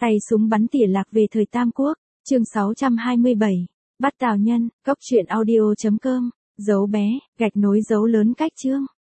Tay súng bắn tỉa lạc về thời Tam Quốc, chương 627. Bắt Tào Nhân, Cốc truyện audio.com, dấu bé, gạch nối dấu lớn cách chương.